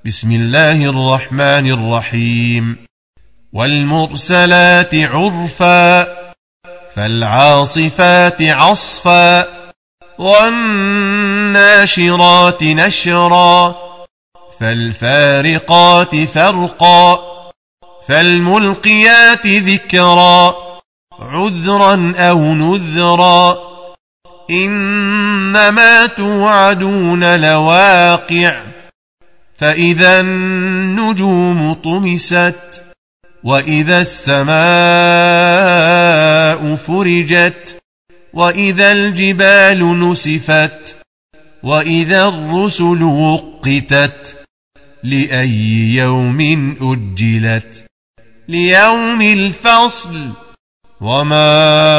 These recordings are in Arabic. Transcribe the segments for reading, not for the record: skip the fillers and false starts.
بسم الله الرحمن الرحيم والمرسلات عرفا فالعاصفات عصفا والناشرات نشرا فالفارقات فرقا فالملقيات ذكرا عذرا أو نذرا إنما توعدون لواقع فإذا النجوم طمست وإذا السماء فرجت وإذا الجبال نسفت وإذا الرسل وقتت لأي يوم أجلت ليوم الفصل وما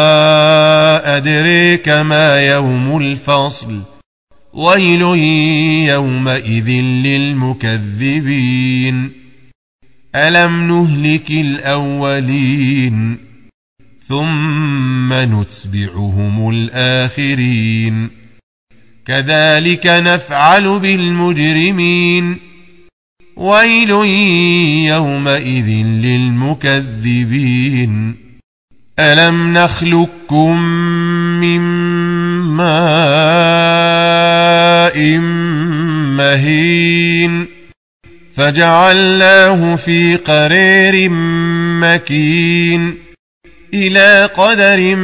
أدريك ما يوم الفصل ويل يومئذ للمكذبين ألم نهلك الأولين ثم نتبعهم الآخرين كذلك نفعل بالمجرمين ويل يومئذ للمكذبين ألم نخلقكم من ماء مهين فجعلناه في قرير مكين إلى قدر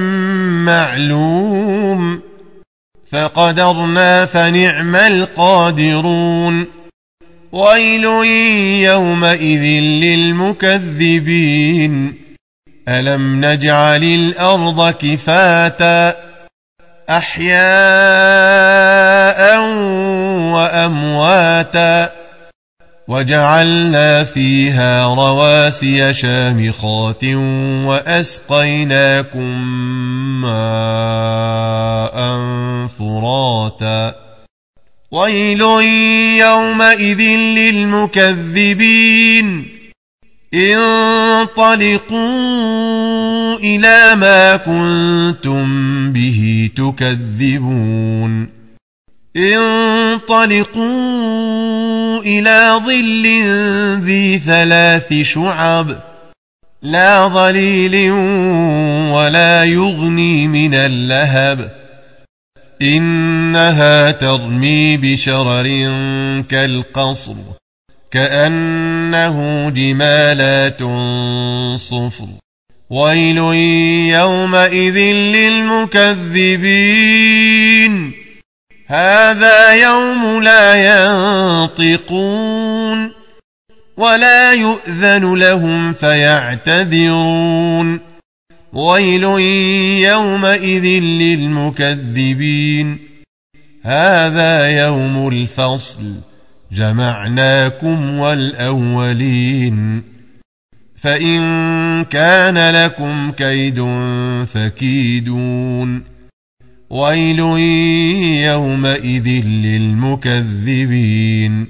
معلوم فقدرنا فنعم القادرون ويل يومئذ للمكذبين ألم نجعل الأرض كفاتا أحياء وأمواتا وجعلنا فيها رواسي شامخات وأسقيناكم ماء فراتا ويل يومئذ للمكذبين انطلقوا إلى ما كنتم به تكذبون انطلقوا إلى ظل ذي 3 شعب لا ظليل ولا يغني من اللهب إنها ترمي بشرر كالقصر كأنه جمالات صفر ويل يومئذ للمكذبين هذا يوم لا ينطقون ولا يؤذن لهم فيعتذرون ويل يومئذ للمكذبين هذا يوم الفصل جمعناكم والأولين فإن كان لكم كيد فكيدون ويل يومئذ للمكذبين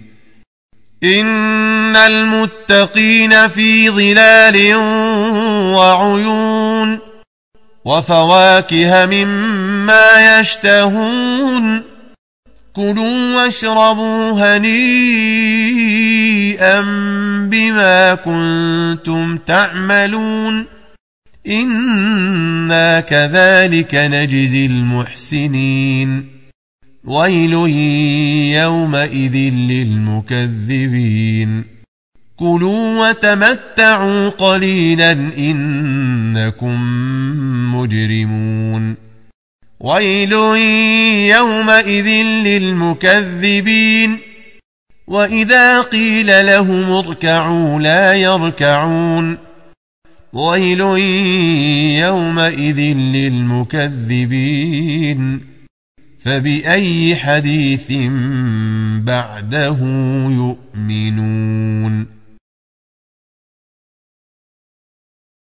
إن المتقين في ظلال وعيون وفواكه مما يشتهون كلوا واشربوا هنيئا بما كنتم تعملون إنا كذلك نجزي المحسنين ويل يومئذ للمكذبين كلوا وتمتعوا قليلا إنكم مجرمون ويل يومئذ للمكذبين وإذا قيل لهم اركعوا لا يركعون ويل يومئذ للمكذبين فبأي حديث بعده يؤمنون